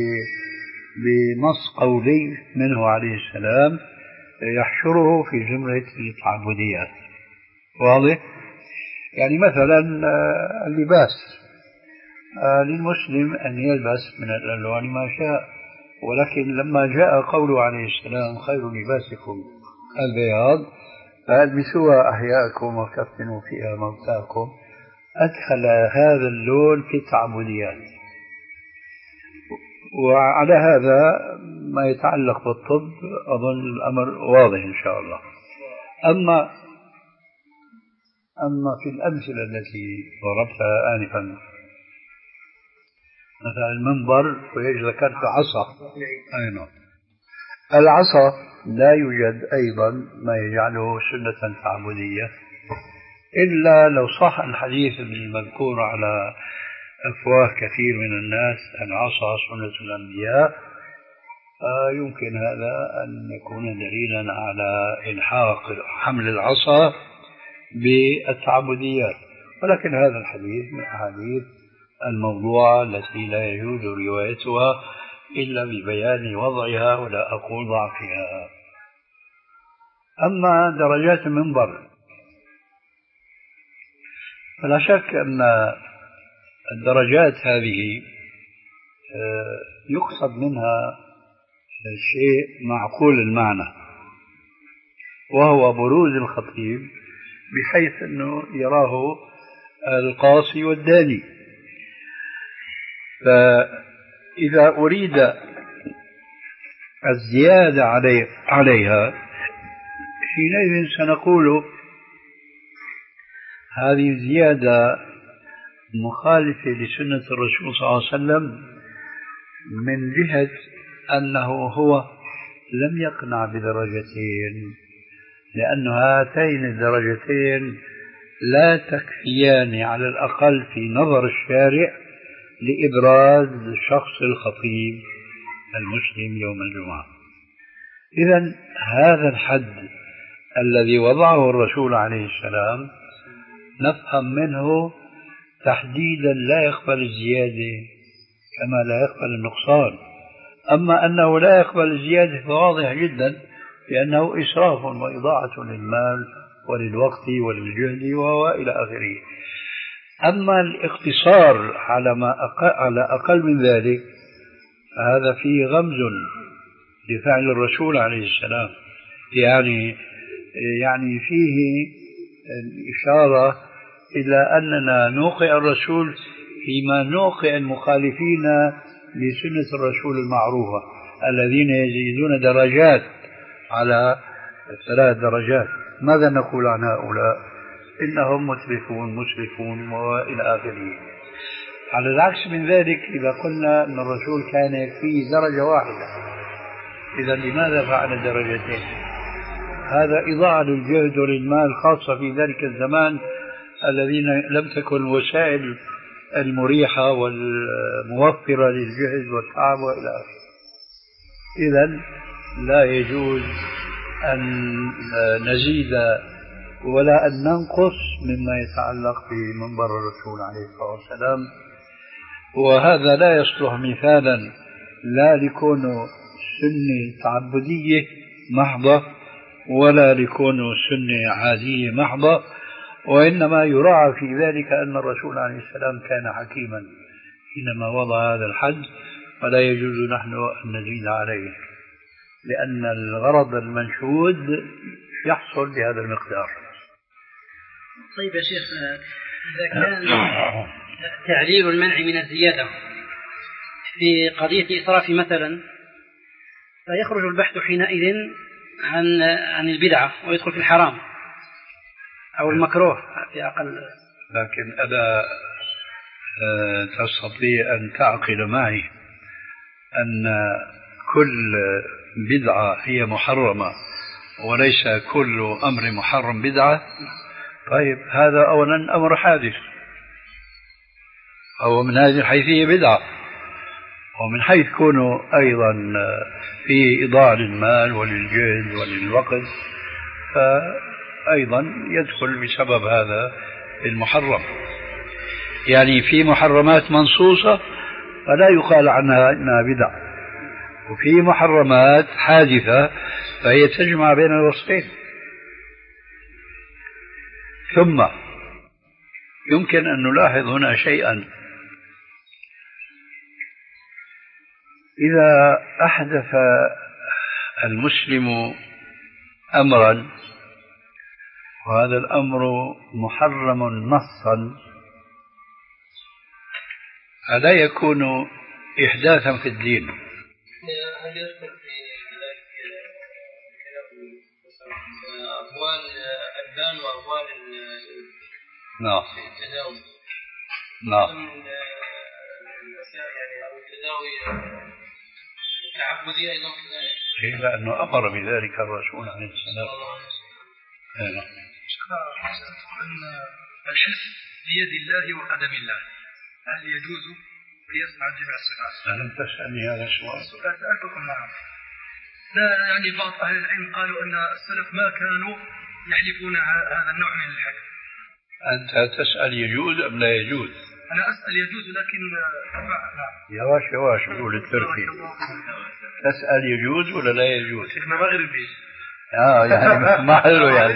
بنص قولي منه عليه السلام يحشره في جملة التعبديات. واضح؟ يعني مثلا اللباس للمسلم أن يلبس من الألوان ما شاء، ولكن لما جاء قوله عليه السلام خير لباسكم البياض فألبسوها أحياءكم وكفنوا فيها موتاكم، أدخل هذا اللون في التعبديات. وعلى هذا ما يتعلق بالطب أظن الأمر واضح إن شاء الله. أما أما في الأمثلة التي ضربتها آنفا مثلا المنبر وذكرت عصا، أي نعم، العصا لا يوجد أيضا ما يجعله سنة تعبدية إلا لو صح الحديث المذكور على أفواه كثير من الناس العصا سنة الأنبياء، يمكن هذا أن يكون دليلا على إلحاق حمل العصا بالتعبديات، ولكن هذا الحديث من الأحاديث الموضوعة التي لا يجوز روايتها إلا ببيان وضعها ولا أقول ضعفها. أما درجات المنبر فلا شك أن الدرجات هذه يقصد منها شيء معقول المعنى، وهو بروز الخطيب بحيث أنه يراه القاصي والداني. فإذا أريد الزيادة علي عليها حينئذ سنقول هذه الزيادة مخالفة لسنة الرسول صلى الله عليه وسلم من جهة أنه هو لم يقنع بدرجتين، لأن هاتين الدرجتين لا تكفيان على الأقل في نظر الشارع لإبراز شخص الخطيب، المسلم يوم الجمعة. إذن هذا الحد الذي وضعه الرسول عليه السلام نفهم منه تحديدا لا يقبل الزيادة كما لا يقبل النقصان. أما أنه لا يقبل الزيادة فواضح جدا، لأنه إسراف وإضاعة للمال وللوقت وللجهد وإلى آخره. أما الاقتصار على ما أقل, على أقل من ذلك فهذا فيه غمز لفعل الرسول عليه السلام، يعني يعني فيه الإشارة إلى أننا نوقع الرسول فيما نوقع المخالفين لسنة الرسول المعروفة الذين يزيدون درجات على ثلاث درجات. ماذا نقول عن هؤلاء؟ إنهم مسرفون مسرفون وإلى آخره. على العكس من ذلك إذا قلنا أن الرسول كان يكفيه درجة واحدة، إذا لماذا فعل درجتين؟ هذا إضاعة للجهد وللمال، خاصة في ذلك الزمان الذين لم تكن الوسائل المريحة والموفرة للجهد والتعب وإلى آخره. إذا لا يجوز أن نزيد ولا أن ننقص مما يتعلق بمنبر الرسول عليه الصلاة والسلام. وهذا لا يصلح مثالا لا لكونه سنة تعبدية محضة ولا لكونه سنة عادية محضة، وإنما يراعى في ذلك أن الرسول عليه السلام كان حكيما حينما وضع هذا الحد، ولا يجوز نحن أن نزيد عليه، لأن الغرض المنشود يحصل بهذا المقدار. طيب يا شيخ، إذا كان تعليل المنع من الزيادة في قضية إسراف مثلا، فيخرج البحث حينئذ عن عن البدعة ويدخل في الحرام أو المكروه في أقل. لكن ألا تستطيع أن تعقل معي أن كل بدعة هي محرمة وليس كل أمر محرم بدعة؟ طيب هذا أولا أمر حادث، أو من هذه الحيثية بدعة، ومن حيث كونه أيضا في إضاعة للمال وللجهد وللوقت فأيضا يدخل بسبب هذا المحرم. يعني في محرمات منصوصة فلا يقال عنها إنها بدعة، وفي محرمات حادثة فهي تجمع بين الوصفين. ثم يمكن أن نلاحظ هنا شيئا، إذا أحدث المسلم أمرا وهذا الأمر محرم نصا ألا يكون إحداثا في الدين؟ هل يدخل في أموال الأبدان وأموال نعم التداوي؟ نعم الأشياء يعني أو التداوي التعبدي أيضا كذلك؟ لأنه أمر بذلك الرسول عليه السلام. أن الحس بيد الله وقدم الله، هل يجوز قياس مع جميع الصفات؟ ألم تسألني هذا السؤال؟ سألتكم نعم. لا يعني بعض أهل العلم قالوا أن السلف ما كانوا يحلفون هذا النوع من الحلف. أنت تسأل يجوز أم لا يجوز؟ أنا أسأل يجوز لكن نعم. يواش يواش بقول التركي. تسأل يجوز ولا لا يجوز؟ شيخنا مغربي. آه يعني ما حلو يعني.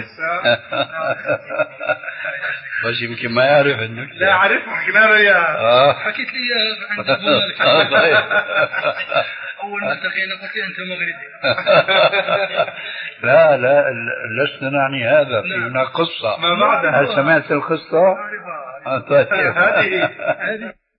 بس يمكن ما يعرف النكتة. لا أعرف، حكينا له إياها. حكيت لي عند أبونا أول ما التقينا قلت لي أنت مغربي. لا لا لسنا نعني هذا، في هناك قصة. ما بعدها. هل سمعت القصة؟ أعرفها. طيب هذه هذه